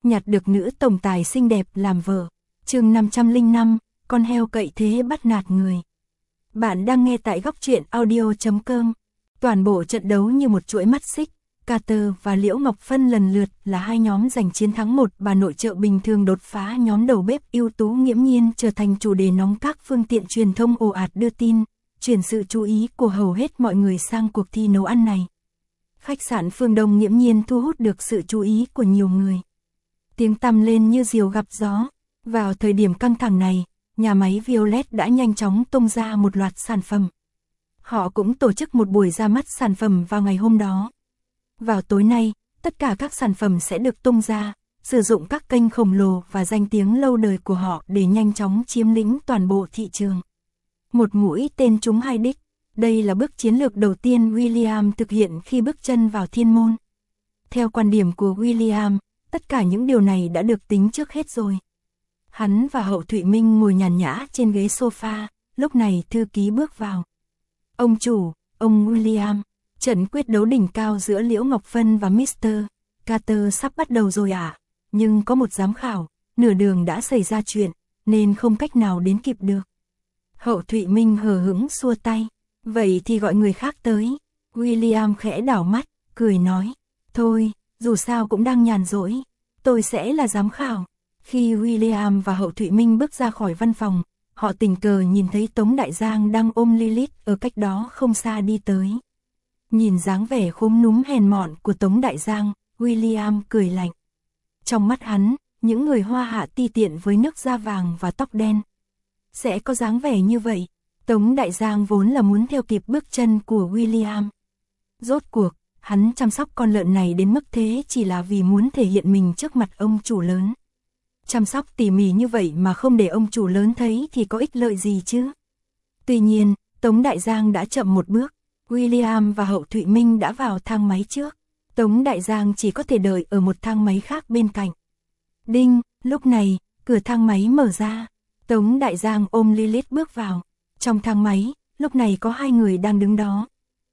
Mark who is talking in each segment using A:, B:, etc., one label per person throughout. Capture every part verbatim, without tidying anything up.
A: nhặt được nữ tổng tài xinh đẹp làm vợ. Chương năm trăm lẻ năm, con heo cậy thế bắt nạt người. Bạn đang nghe tại góc truyện audio chấm com. Toàn bộ trận đấu như một chuỗi mắt xích, Carter và Liễu Ngọc Phân lần lượt là hai nhóm giành chiến thắng. Một bà nội trợ bình thường đột phá nhóm đầu bếp ưu tú nghiễm nhiên trở thành chủ đề nóng các phương tiện truyền thông ồ ạt đưa tin, chuyển sự chú ý của hầu hết mọi người sang cuộc thi nấu ăn này. Khách sạn Phương Đông nghiễm nhiên thu hút được sự chú ý của nhiều người. Tiếng tăm lên như diều gặp gió. Vào thời điểm căng thẳng này, nhà máy Violet đã nhanh chóng tung ra một loạt sản phẩm. Họ cũng tổ chức một buổi ra mắt sản phẩm vào ngày hôm đó. Vào tối nay, tất cả các sản phẩm sẽ được tung ra, sử dụng các kênh khổng lồ và danh tiếng lâu đời của họ để nhanh chóng chiếm lĩnh toàn bộ thị trường. Một mũi tên trúng hai đích. Đây là bước chiến lược đầu tiên William thực hiện khi bước chân vào thiên môn. Theo quan điểm của William, tất cả những điều này đã được tính trước hết rồi. Hắn và Hậu Thụy Minh ngồi nhàn nhã trên ghế sofa, lúc này thư ký bước vào. Ông chủ, ông William, trận quyết đấu đỉnh cao giữa Liễu Ngọc Phân và mít tơ Carter sắp bắt đầu rồi à? Nhưng có một giám khảo, nửa đường đã xảy ra chuyện, nên không cách nào đến kịp được. Hậu Thụy Minh hờ hững xua tay. Vậy thì gọi người khác tới. William khẽ đảo mắt, cười nói. Thôi, dù sao cũng đang nhàn rỗi, tôi sẽ là giám khảo. Khi William và Hậu Thụy Minh bước ra khỏi văn phòng, họ tình cờ nhìn thấy Tống Đại Giang đang ôm Lilith ở cách đó không xa đi tới. Nhìn dáng vẻ khúm núm hèn mọn của Tống Đại Giang, William cười lạnh. Trong mắt hắn, những người hoa hạ ti tiện với nước da vàng và tóc đen sẽ có dáng vẻ như vậy. Tống Đại Giang vốn là muốn theo kịp bước chân của William. Rốt cuộc, hắn chăm sóc con lợn này đến mức thế chỉ là vì muốn thể hiện mình trước mặt ông chủ lớn. Chăm sóc tỉ mỉ như vậy mà không để ông chủ lớn thấy thì có ích lợi gì chứ? Tuy nhiên, Tống Đại Giang đã chậm một bước. William và Hậu Thụy Minh đã vào thang máy trước. Tống Đại Giang chỉ có thể đợi ở một thang máy khác bên cạnh. Đinh, lúc này, cửa thang máy mở ra. Tống Đại Giang ôm Lilith bước vào. Trong thang máy, lúc này có hai người đang đứng đó.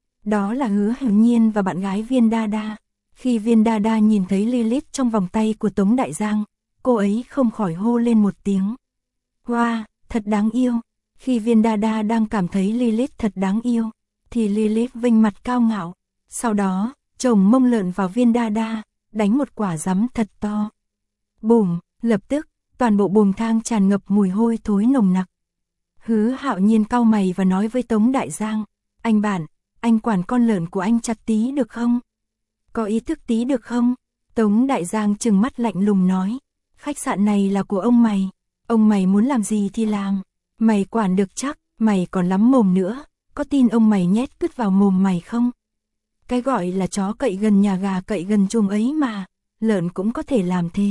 A: Đó là Hứa Hữu Nhiên và bạn gái Viên Đa Đa. Khi Viên Đa Đa nhìn thấy Lilith trong vòng tay của Tống Đại Giang, cô ấy không khỏi hô lên một tiếng. Wow, thật đáng yêu. Khi Viên Đa Đa đang cảm thấy Lilith thật đáng yêu, thì Lilith vênh mặt cao ngạo. Sau đó, chồng mông lợn vào Viên Đa Đa, đánh một quả giấm thật to. Bùm, lập tức, toàn bộ buồng thang tràn ngập mùi hôi thối nồng nặc. Hứa Hạo Nhiên cau mày và nói với Tống Đại Giang, anh bạn, anh quản con lợn của anh chặt tí được không? Có ý thức tí được không? Tống Đại Giang trừng mắt lạnh lùng nói, khách sạn này là của ông mày, ông mày muốn làm gì thì làm, mày quản được chắc, mày còn lắm mồm nữa, có tin ông mày nhét cứt vào mồm mày không? Cái gọi là chó cậy gần nhà gà cậy gần chuồng ấy mà, lợn cũng có thể làm thế.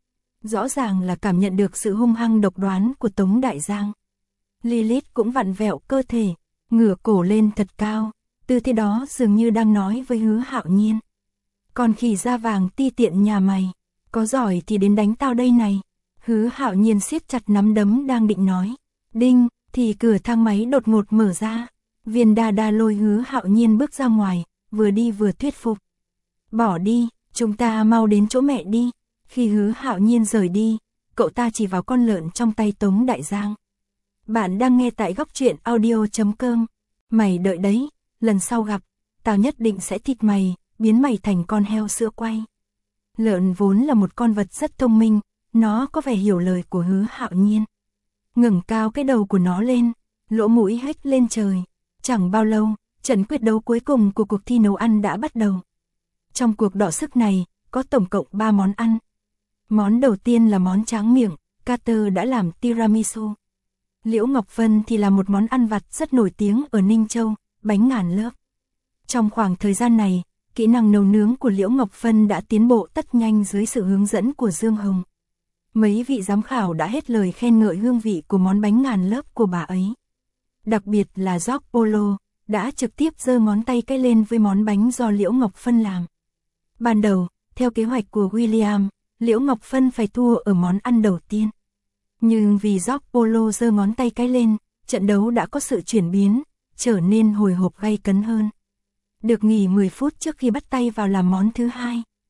A: Rõ ràng là cảm nhận được sự hung hăng độc đoán của Tống Đại Giang. Lilith cũng vặn vẹo cơ thể, ngửa cổ lên thật cao, tư thế đó dường như đang nói với Hứa Hạo Nhiên. Còn khỉ da vàng ti tiện nhà mày, có giỏi thì đến đánh tao đây này. Hứa Hạo Nhiên siết chặt nắm đấm đang định nói. Đinh, thì cửa thang máy đột ngột mở ra. Viên Đa Đa lôi Hứa Hạo Nhiên bước ra ngoài, vừa đi vừa thuyết phục. Bỏ đi, chúng ta mau đến chỗ mẹ đi. Khi Hứa Hạo Nhiên rời đi, cậu ta chỉ vào con lợn trong tay Tống Đại Giang. Bạn đang nghe tại góc truyện audio chấm com. Mày đợi đấy, lần sau gặp, tao nhất định sẽ thịt mày, biến mày thành con heo sữa quay. Lợn vốn là một con vật rất thông minh, nó có vẻ hiểu lời của Hứa Hạo Nhiên. Ngẩng cao cái đầu của nó lên, lỗ mũi hếch lên trời. Chẳng bao lâu, trận quyết đấu cuối cùng của cuộc thi nấu ăn đã bắt đầu. Trong cuộc đọ sức này, có tổng cộng ba món ăn. Món đầu tiên là món tráng miệng, Carter đã làm tiramisu. Liễu Ngọc Phân thì là một món ăn vặt rất nổi tiếng ở Ninh Châu, bánh ngàn lớp. Trong khoảng thời gian này, kỹ năng nấu nướng của Liễu Ngọc Phân đã tiến bộ rất nhanh dưới sự hướng dẫn của Dương Hồng. Mấy vị giám khảo đã hết lời khen ngợi hương vị của món bánh ngàn lớp của bà ấy. Đặc biệt là George Polo, đã trực tiếp giơ ngón tay cái lên với món bánh do Liễu Ngọc Phân làm. Ban đầu, theo kế hoạch của William, Liễu Ngọc Phân phải thua ở món ăn đầu tiên. Nhưng vì George Polo giơ ngón tay cái lên, trận đấu đã có sự chuyển biến, trở nên hồi hộp gay cấn hơn. Được nghỉ mười phút trước khi bắt tay vào làm món thứ hai.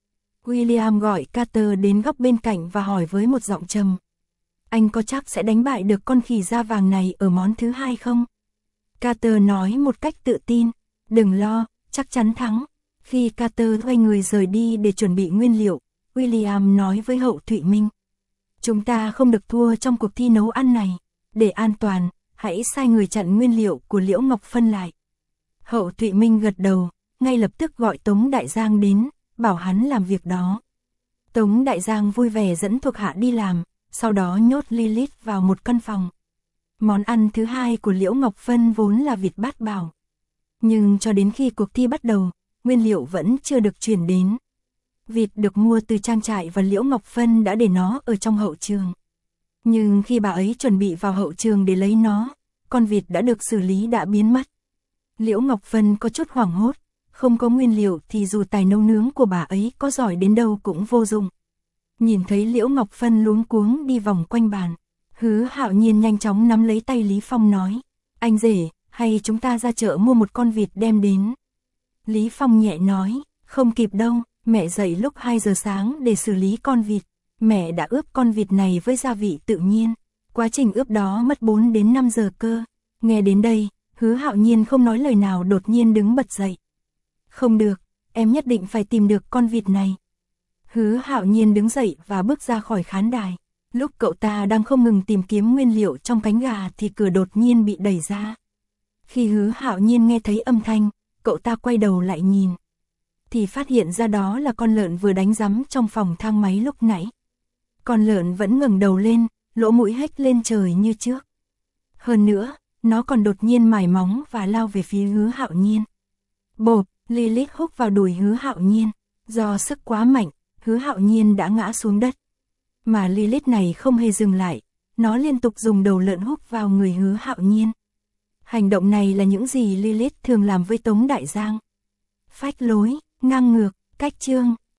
A: William gọi Carter đến góc bên cạnh và hỏi với một giọng trầm. Anh có chắc sẽ đánh bại được con khỉ da vàng này ở món thứ hai không? Carter nói một cách tự tin. Đừng lo, chắc chắn thắng. Khi Carter quay người rời đi để chuẩn bị nguyên liệu, William nói với Hậu Thụy Minh. Chúng ta không được thua trong cuộc thi nấu ăn này. Để an toàn, hãy sai người chặn nguyên liệu của Liễu Ngọc Phân lại. Hậu Thụy Minh gật đầu, ngay lập tức gọi Tống Đại Giang đến, bảo hắn làm việc đó. Tống Đại Giang vui vẻ dẫn thuộc hạ đi làm, sau đó nhốt Lilith vào một căn phòng. Món ăn thứ hai của Liễu Ngọc Phân vốn là vịt bát bảo. Nhưng cho đến khi cuộc thi bắt đầu, nguyên liệu vẫn chưa được chuyển đến. Vịt được mua từ trang trại và Liễu Ngọc Phân đã để nó ở trong hậu trường. Nhưng khi bà ấy chuẩn bị vào hậu trường để lấy nó, con vịt đã được xử lý đã biến mất. Liễu Ngọc Phân có chút hoảng hốt, không có nguyên liệu thì dù tài nấu nướng của bà ấy có giỏi đến đâu cũng vô dụng. Nhìn thấy Liễu Ngọc Phân luống cuống đi vòng quanh bàn, Hứa Hạo Nhiên nhanh chóng nắm lấy tay Lý Phong nói, anh rể, hay chúng ta ra chợ mua một con vịt đem đến. Lý Phong nhẹ nói, không kịp đâu, mẹ dậy lúc hai giờ sáng để xử lý con vịt. Mẹ đã ướp con vịt này với gia vị tự nhiên, quá trình ướp đó mất bốn đến năm giờ cơ. Nghe đến đây, Hứa Hạo Nhiên không nói lời nào đột nhiên đứng bật dậy. Không được, em nhất định phải tìm được con vịt này. Hứa Hạo Nhiên đứng dậy và bước ra khỏi khán đài. Lúc cậu ta đang không ngừng tìm kiếm nguyên liệu trong cánh gà thì cửa đột nhiên bị đẩy ra. Khi Hứa Hạo Nhiên nghe thấy âm thanh, cậu ta quay đầu lại nhìn. Thì phát hiện ra đó là con lợn vừa đánh rắm trong phòng thang máy lúc nãy. Con lợn vẫn ngẩng đầu lên, lỗ mũi hếch lên trời như trước. Hơn nữa, nó còn đột nhiên mài móng và lao về phía Hứa Hạo Nhiên. Bộp, Lilith húc vào đùi Hứa Hạo Nhiên. Do sức quá mạnh, Hứa Hạo Nhiên đã ngã xuống đất. Mà Lilith này không hề dừng lại, nó liên tục dùng đầu lợn húc vào người Hứa Hạo Nhiên. Hành động này là những gì Lilith thường làm với Tống Đại Giang. Phách lối, ngang ngược, cách chương.